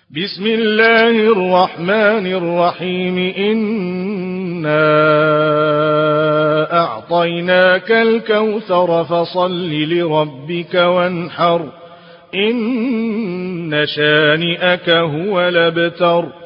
بسم الله الرحمن الرحيم. إنا أعطيناك الكوثر فصل لربك وانحر إن شانئك هو الأبتر.